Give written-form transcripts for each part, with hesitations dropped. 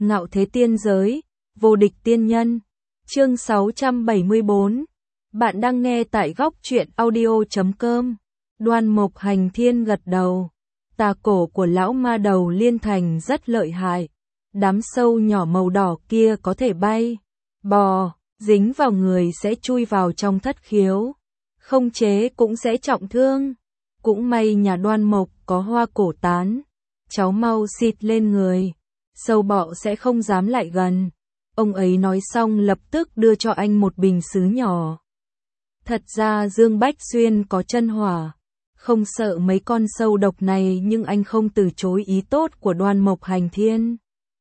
Ngạo thế tiên giới, vô địch tiên nhân. Chương 674. Bạn đang nghe tại góc truyện audio.com. Đoan Mộc Hành Thiên gật đầu. Tà cổ của lão ma đầu Liên Thành rất lợi hại. Đám sâu nhỏ màu đỏ kia có thể bay, bò, dính vào người sẽ chui vào trong thất khiếu. Không chế cũng sẽ trọng thương. Cũng may nhà Đoan Mộc có hoa cổ tán. Cháu mau xịt lên người. Sâu bọ sẽ không dám lại gần. Ông ấy nói xong lập tức đưa cho anh một bình sứ nhỏ. Thật ra Dương Bách Xuyên có chân hỏa. Không sợ mấy con sâu độc này nhưng anh không từ chối ý tốt của Đoan Mộc Hành Thiên.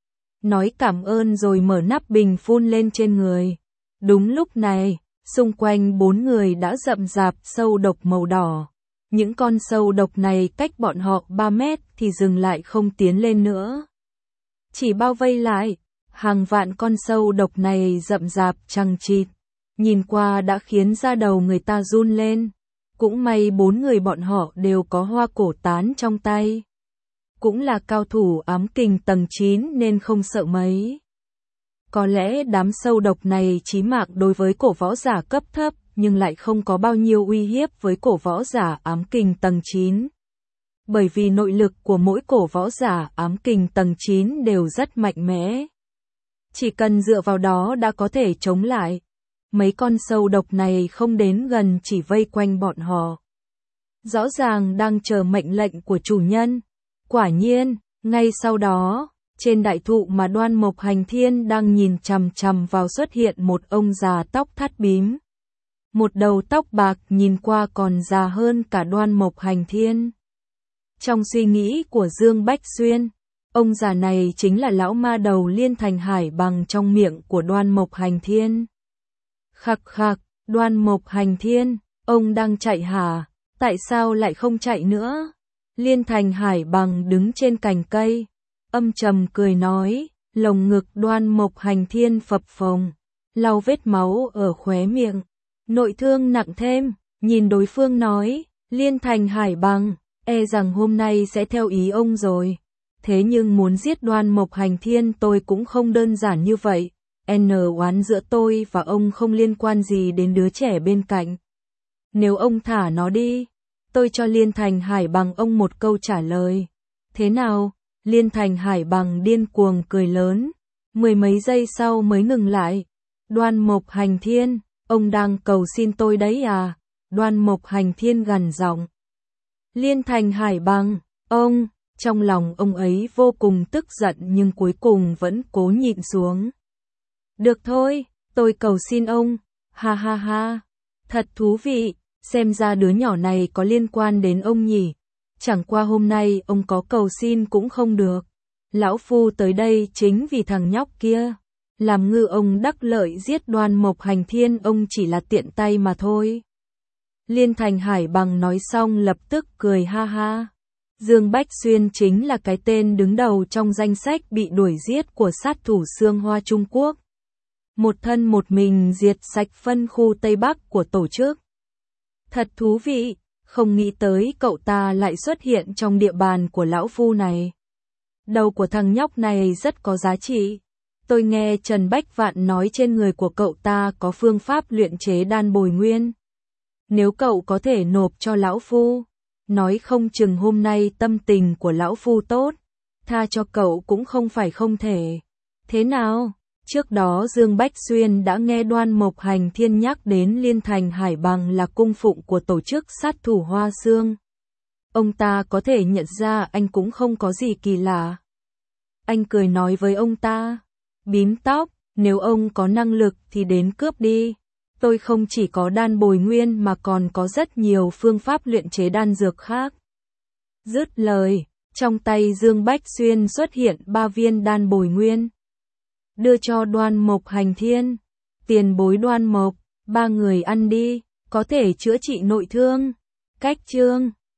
Nói cảm ơn rồi mở nắp bình phun lên trên người. Đúng lúc này, xung quanh 4 người đã rậm rạp sâu độc màu đỏ. Những con sâu độc này cách bọn họ 3 mét thì dừng lại không tiến lên nữa. Chỉ bao vây lại, hàng vạn con sâu độc này rậm rạp chằng chịt. Nhìn qua đã khiến da đầu người ta run lên. Cũng may 4 người bọn họ đều có hoa cổ tán trong tay. Cũng là cao thủ ám kình tầng 9 nên không sợ mấy. Có lẽ đám sâu độc này chí mạng đối với cổ võ giả cấp thấp, nhưng lại không có bao nhiêu uy hiếp với cổ võ giả ám kình tầng 9. Bởi vì nội lực của mỗi cổ võ giả ám kình tầng 9 đều rất mạnh mẽ. Chỉ cần dựa vào đó đã có thể chống lại. Mấy con sâu độc này không đến gần chỉ vây quanh bọn họ. Rõ ràng đang chờ mệnh lệnh của chủ nhân. Quả nhiên, ngay sau đó, trên đại thụ mà Đoan Mộc Hành Thiên đang nhìn chằm chằm vào xuất hiện một ông già tóc thắt bím. Một đầu tóc bạc nhìn qua còn già hơn cả Đoan Mộc Hành Thiên. Trong suy nghĩ của Dương Bách Xuyên, ông già này chính là lão ma đầu Liên Thành Hải Bằng trong miệng của Đoan Mộc Hành Thiên. Khặc khặc, Đoan Mộc Hành Thiên, ông đang chạy hả? Tại sao lại không chạy nữa? Liên Thành Hải Bằng đứng trên cành cây, âm trầm cười nói, lồng ngực Đoan Mộc Hành Thiên phập phồng, lau vết máu ở khóe miệng. Nội thương nặng thêm, nhìn đối phương nói, Liên Thành Hải Bằng, e rằng hôm nay sẽ theo ý ông rồi. Thế nhưng muốn giết Đoan Mộc Hành Thiên tôi cũng không đơn giản như vậy. Oán giữa tôi và ông không liên quan gì đến đứa trẻ bên cạnh. Nếu ông thả nó đi, tôi cho Liên Thành Hải Bằng ông một câu trả lời. Thế nào? Liên Thành Hải Bằng điên cuồng cười lớn. 10 mấy giây sau mới ngừng lại. Đoan Mộc Hành Thiên, ông đang cầu xin tôi đấy à? Đoan Mộc Hành Thiên gằn giọng. Liên Thành Hải Bằng, ông, trong lòng ông ấy vô cùng tức giận nhưng cuối cùng vẫn cố nhịn xuống. Được thôi, tôi cầu xin ông, ha ha ha, thật thú vị, xem ra đứa nhỏ này có liên quan đến ông nhỉ. Chẳng qua hôm nay ông có cầu xin cũng không được. Lão Phu tới đây chính vì thằng nhóc kia. Làm ngư ông đắc lợi giết Đoan Mộc Hành Thiên ông chỉ là tiện tay mà thôi. Liên Thành Hải Bằng nói xong lập tức cười ha ha. Dương Bách Xuyên chính là cái tên đứng đầu trong danh sách bị đuổi giết của sát thủ Xương Hoa Trung Quốc. Một thân một mình diệt sạch phân khu Tây Bắc của tổ chức. Thật thú vị, không nghĩ tới cậu ta lại xuất hiện trong địa bàn của lão Phu này. Đầu của thằng nhóc này rất có giá trị. Tôi nghe Trần Bách Vạn nói trên người của cậu ta có phương pháp luyện chế đan bồi nguyên. Nếu cậu có thể nộp cho lão Phu, nói không chừng hôm nay tâm tình của lão Phu tốt, tha cho cậu cũng không phải không thể. Thế nào? Trước đó Dương Bách Xuyên đã nghe Đoan Mộc Hành Thiên nhắc đến Liên Thành Hải Bằng là cung phụng của tổ chức sát thủ Hoa Xương. Ông ta có thể nhận ra anh cũng không có gì kỳ lạ. Anh cười nói với ông ta, bím tóc, nếu ông có năng lực thì đến cướp đi. Tôi không chỉ có đan bồi nguyên mà còn có rất nhiều phương pháp luyện chế đan dược khác. Dứt lời, trong tay Dương Bách Xuyên xuất hiện 3 viên đan bồi nguyên. Đưa cho Đoan Mộc Hành Thiên. Tiền bối Đoan Mộc, 3 người ăn đi, có thể chữa trị nội thương. Cách chương